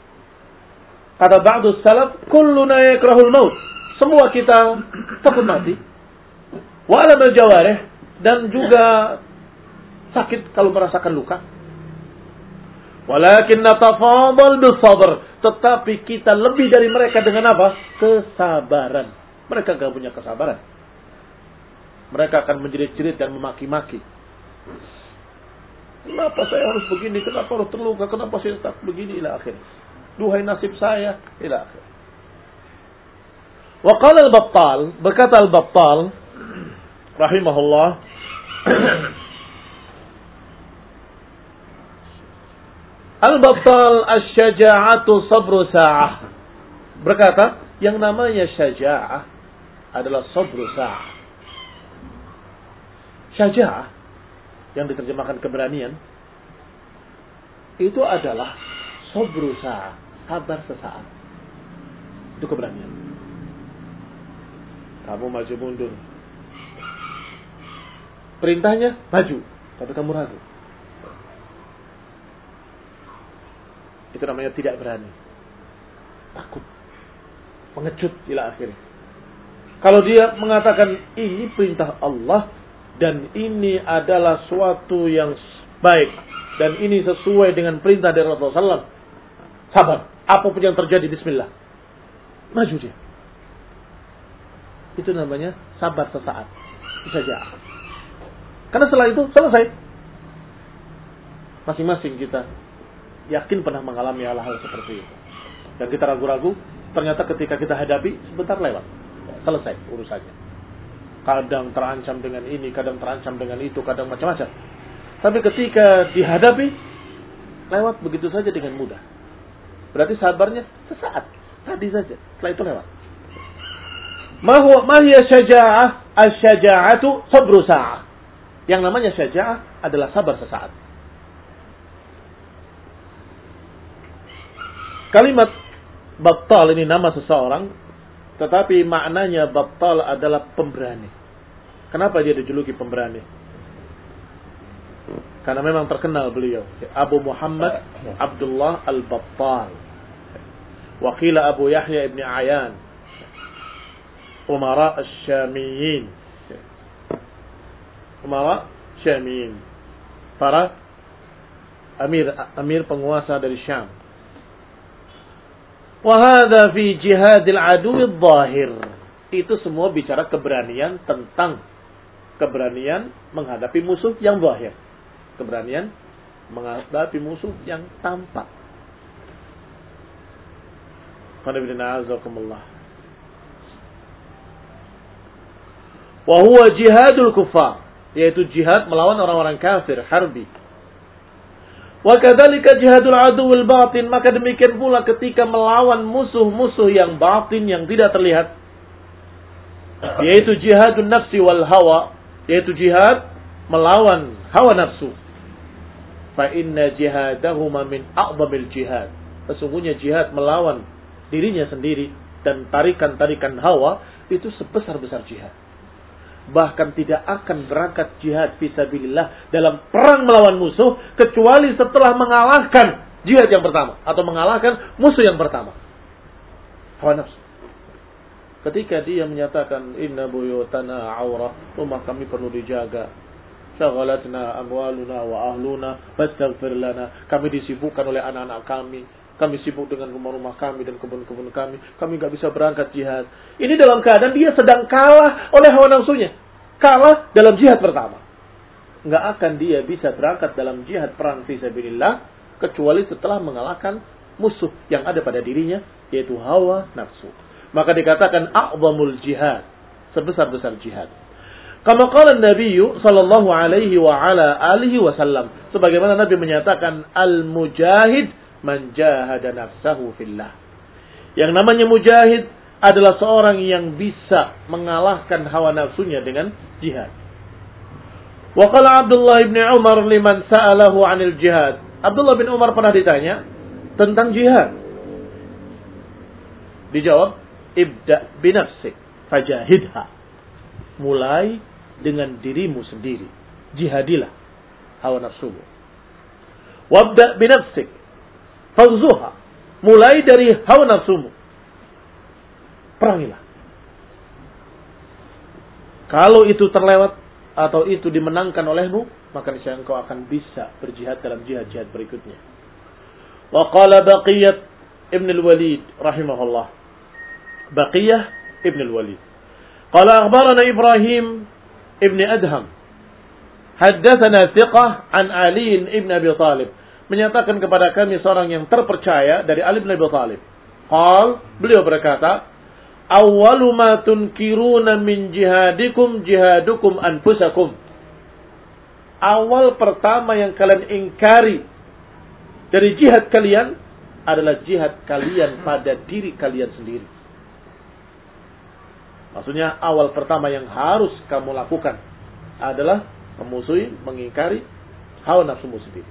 kata ba'du salaf, kulluna yakrahul maut. Semua kita takut mati. Wa alamal jawarih, dan juga sakit kalau merasakan luka. Walakin natafadal bis sabr, tetapi kita lebih dari mereka dengan apa? Kesabaran. Mereka enggak punya kesabaran. Mereka akan menjerit-jerit dan memaki-maki. Kenapa saya harus begini? Kenapa harus terluka? Kenapa saya tak begini? Ila akhir. Duhai nasib saya. Ila akhir. Wa qala al-Battal, berkata al-Battal rahimahullah, al-Battal asy-syaja'atu sabru sa'ah. Berkata, yang namanya syaja'ah adalah sabru sa'ah. Syaja'ah yang diterjemahkan keberanian itu adalah sabru sa'ah, sabar sesaat. Itu keberanian. Kamu maju mundur. Perintahnya maju, tapi kamu ragu. Itu namanya tidak berani. Takut. Pengecut ila akhirnya. Kalau dia mengatakan ini perintah Allah dan ini adalah suatu yang baik dan ini sesuai dengan perintah dari Rasulullah sallallahu alaihi wasallam, sabar. Apapun yang terjadi, bismillah. Maju dia. Itu namanya sabar sesaat. Itu saja. Karena setelah itu selesai. Masing-masing kita yakin pernah mengalami hal-hal seperti itu. Dan kita ragu-ragu, ternyata ketika kita hadapi, sebentar lewat. Selesai urusannya. Kadang terancam dengan ini, kadang terancam dengan itu, kadang macam-macam. Tapi ketika dihadapi, lewat begitu saja dengan mudah. Berarti sabarnya sesaat. Tadi saja, setelah itu lewat. Ma hiya syaja'ah? Asy-syaja'atu sabru sa'ah. Yang namanya syaja'ah adalah sabar sesaat. Kalimat battal ini nama seseorang, tetapi maknanya battal adalah pemberani. Kenapa dia dijuluki pemberani? Karena memang terkenal beliau, Abu Muhammad Abdullah Al-Battal. Wakila Abu Yahya ibn Ayan, Umara Asy-Syamiyin. Umara Syamiyin, para amir amir penguasa dari Syam. Wa hadza fi jihadil aduwwi adh-dhahir. Itu semua bicara keberanian tentang keberanian menghadapi musuh yang zahir. Keberanian menghadapi musuh yang tampak. Qul inna a'udzubikumullah. Wa huwa jihadul kuffar, yaitu jihad melawan orang-orang kafir, harbi. Wa kadzalika jihadul aduwwil batin, maka demikian pula ketika melawan musuh-musuh yang batin yang tidak terlihat, yaitu jihadun nafsi wal hawa, yaitu jihad melawan hawa nafsu. Fa inna jihadahuma min a'zamil jihad. Sesungguhnya jihad melawan dirinya sendiri dan tarikan-tarikan hawa itu sebesar-besar jihad. Bahkan tidak akan berangkat jihad fisabilillah dalam perang melawan musuh kecuali setelah mengalahkan jihad yang pertama atau mengalahkan musuh yang pertama, hawa nafsu. Ketika dia menyatakan inna buyutana aurah, rumah kami perlu dijaga, syaghalatna amwaluna wa ahluna fastaghfir lana, kami disibukkan oleh anak-anak kami, kami sibuk dengan rumah-rumah kami dan kebun-kebun kami. Kami nggak bisa berangkat jihad. Ini dalam keadaan dia sedang kalah oleh hawa nafsunya. Kalah dalam jihad pertama. Nggak akan dia bisa berangkat dalam jihad perang fisabilillah kecuali setelah mengalahkan musuh yang ada pada dirinya, yaitu hawa nafsu. Maka dikatakan a'zamul jihad. Sebesar-besar jihad. Kama qala Nabi sallallahu alaihi wa ala alihi wasallam. Sebagaimana Nabi menyatakan al-mujahid man jahada nafsahu fillah. Yang namanya mujahid adalah seorang yang bisa mengalahkan hawa nafsunya dengan jihad. Wa qala Abdullah bin Umar liman sa'alahu 'anil jihad. Abdullah bin Umar pernah ditanya tentang jihad. Dijawab, ibda binafsik fajahidha. Mulai dengan dirimu sendiri. Jihadilah hawa nafsumu. Wabda binafsik fawzuha. Mulai dari hawa nafsumu. Perangilah. Kalau itu terlewat atau itu dimenangkan olehmu, maka niscaya engkau akan bisa berjihad dalam jihad-jihad berikutnya. Wa qala Baqiyah Ibn al-Walid rahimahullah. Baqiyah Ibn al-Walid. Qala akhbarana Ibrahim Ibn Adham. Haddatsana thiqah an Ali ibn Abi Thalib. Menyatakan kepada kami seorang yang terpercaya dari Ali bin Abi Thalib. Qal, beliau berkata, awwalu ma tunkiruna min jihadikum jihadukum anfusakum. Awal pertama yang kalian ingkari dari jihad kalian adalah jihad kalian pada diri kalian sendiri. Maksudnya awal pertama yang harus kamu lakukan adalah memusuhi, mengingkari hawa nafsumu sendiri.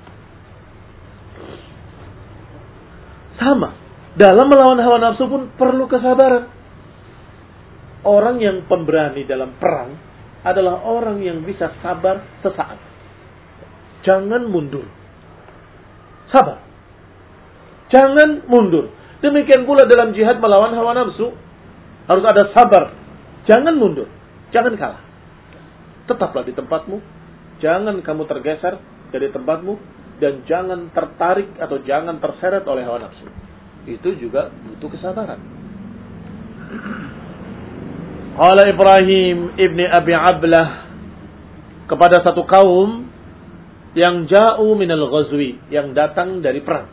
Sama, dalam melawan hawa nafsu pun perlu kesabaran. Orang yang pemberani dalam perang adalah orang yang bisa sabar sesaat. Jangan mundur. Sabar. Jangan mundur. Demikian pula dalam jihad melawan hawa nafsu. Harus ada sabar. Jangan mundur. Jangan kalah. Tetaplah di tempatmu. Jangan kamu tergeser dari tempatmu. Dan jangan tertarik atau jangan terseret oleh hawa nafsu. Itu juga butuh kesabaran. Qala Ibrahim ibni Abi Ablah kepada satu kaum yang ja'u minal ghazwi, yang datang dari perang.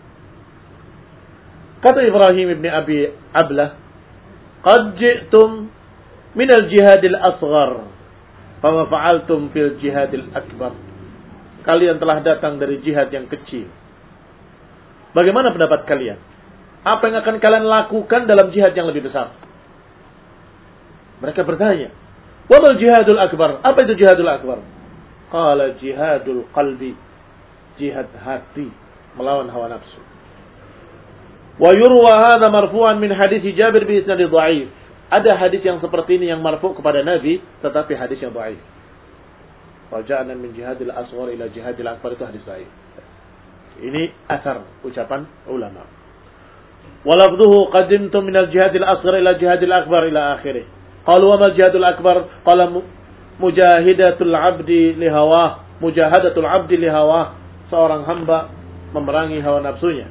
Kata Ibrahim ibn Abi Ablah, "Qad ji'tum minal jihadil asghar, fama fa'altum fil jihadil akbar." Kalian telah datang dari jihad yang kecil. Bagaimana pendapat kalian? Apa yang akan kalian lakukan dalam jihad yang lebih besar? Mereka bertanya, "Wa mal jihadul akbar?" Apa itu jihadul akbar? Qala jihadul qalbi, jihad hati melawan hawa nafsu. Wa yurwa hadha marfu'an min hadis Jabir bi isnad dhaif. Ada hadis yang seperti ini yang marfu' kepada Nabi, tetapi hadis yang dhaif. Raja'na min jihadil asghar ila jihadil akbar, itu hadis dhaif. Ini asar ucapan ulama. Walafduhu qadimtum min al-jihadil asghar ila jihadil akbar ila akhirih. Qalu wa ma jihadul akbar? Qala mujahidatul abdi li hawah, mujahadatul abdi li hawah, seorang hamba memerangi hawa nafsunya.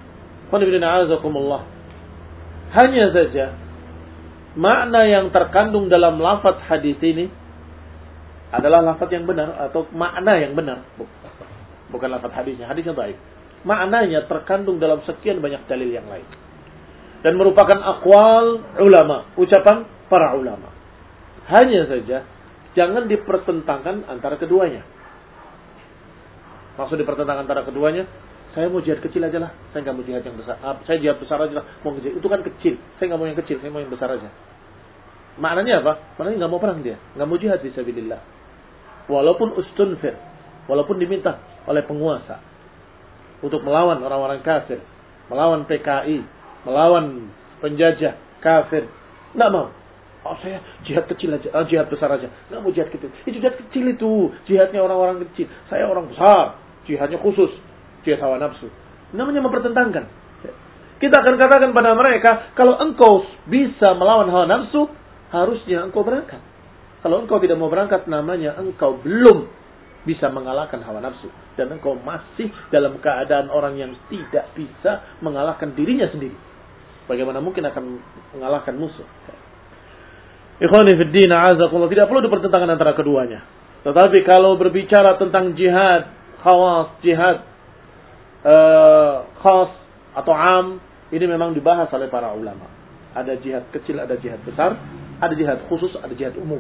Hanya saja makna yang terkandung dalam lafaz hadis ini adalah lafaz yang benar atau makna yang benar, bukan lafaz hadisnya. Hadisnya baik. Maknanya terkandung dalam sekian banyak dalil yang lain dan merupakan aqwal ulama, ucapan para ulama. Hanya saja jangan dipertentangkan antara keduanya. Maksud dipertentangkan antara keduanya, saya mau jihad kecil aja lah, saya nggak mau jihad yang besar. Saya jihad besar aja lah, mau jihad itu kan kecil. Saya nggak mau yang kecil, saya mau yang besar aja. Maknanya apa? Maknanya nggak mau perang dia, nggak mau jihad fisabilillah. Walaupun ustunfir, walaupun diminta oleh penguasa untuk melawan orang-orang kafir, melawan P K I, melawan penjajah kafir, nggak mau. Oh, saya jihad kecil aja, oh, jihad besar aja, nggak mau jihad kecil. Itu jihad kecil itu, jihadnya orang-orang kecil. Saya orang besar, jihadnya khusus, jihad hawa nafsu. Namanya mempertentangkan. Kita akan katakan pada mereka, kalau engkau bisa melawan hawa nafsu, harusnya engkau berangkat. Kalau engkau tidak mau berangkat, namanya engkau belum bisa mengalahkan hawa nafsu. Dan engkau masih dalam keadaan orang yang tidak bisa mengalahkan dirinya sendiri. Bagaimana mungkin akan mengalahkan musuh? Ikhwani fid din, a'azakumullah, tidak perlu dipertentangkan antara keduanya. Tetapi kalau berbicara tentang jihad khawas, jihad uh, khas atau am, ini memang dibahas oleh para ulama. Ada jihad kecil, ada jihad besar, ada jihad khusus, ada jihad umum.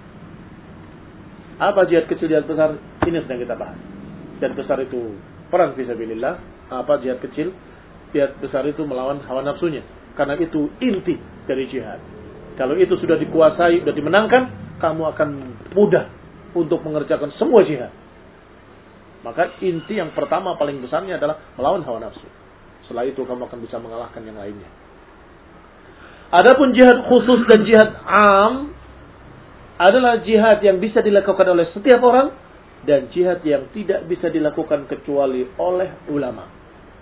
Apa jihad kecil, jihad besar? Ini sedang kita bahas. Jihad besar itu perang fisabilillah. Apa jihad kecil? Jihad besar itu melawan hawa nafsunya. Karena itu inti dari jihad. Kalau itu sudah dikuasai, sudah dimenangkan, kamu akan mudah untuk mengerjakan semua jihad. Maka inti yang pertama paling besarnya adalah melawan hawa nafsu. Setelah itu kamu akan bisa mengalahkan yang lainnya. Adapun jihad khusus dan jihad am adalah jihad yang bisa dilakukan oleh setiap orang dan jihad yang tidak bisa dilakukan kecuali oleh ulama.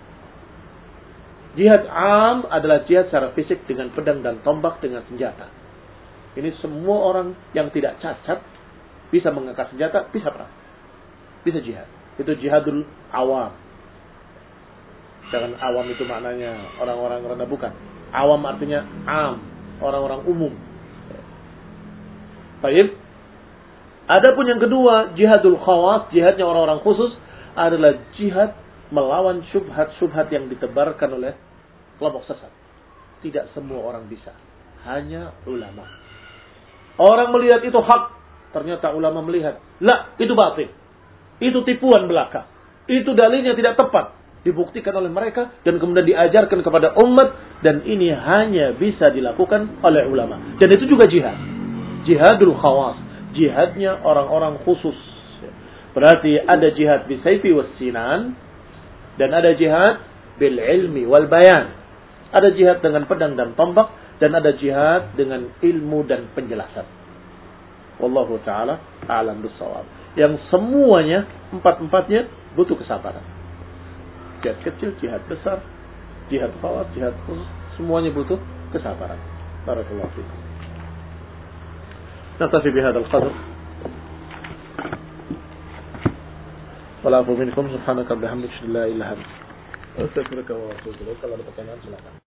Jihad am adalah jihad secara fisik dengan pedang dan tombak dengan senjata. Ini semua orang yang tidak cacat bisa mengangkat senjata, bisa perang, bisa jihad. Itu jihadul awam. Jangan awam itu maknanya orang-orang rendah, bukan. Awam artinya am, orang-orang umum. Baik. Adapun yang kedua, jihadul khawas, jihadnya orang-orang khusus adalah jihad melawan syubhat-syubhat yang ditebarkan oleh kelompok sesat. Tidak semua orang bisa, hanya ulama. Orang melihat itu hak, ternyata ulama melihat, lah, itu batil. Itu tipuan belaka. Itu dalilnya tidak tepat. Dibuktikan oleh mereka dan kemudian diajarkan kepada umat, dan ini hanya bisa dilakukan oleh ulama. Dan itu juga jihad. Jihadul khawas, jihadnya orang-orang khusus. Berarti ada jihad bisayfi was sinan dan ada jihad bil ilmi wal bayan. Ada jihad dengan pedang dan tombak dan ada jihad dengan ilmu dan penjelasan. Wallahu taala a'lam bissawab. Yang semuanya empat-empatnya butuh kesabaran. Jihad kecil, jihad besar, jihad khawas, jihad khusus, semuanya butuh kesabaran. Barakallahu fiikum. نكتفي بهذا القدر والعفو منكم. سبحانك وبحمدك لا إله إلا أنت أستغفرك وأتوب إليك.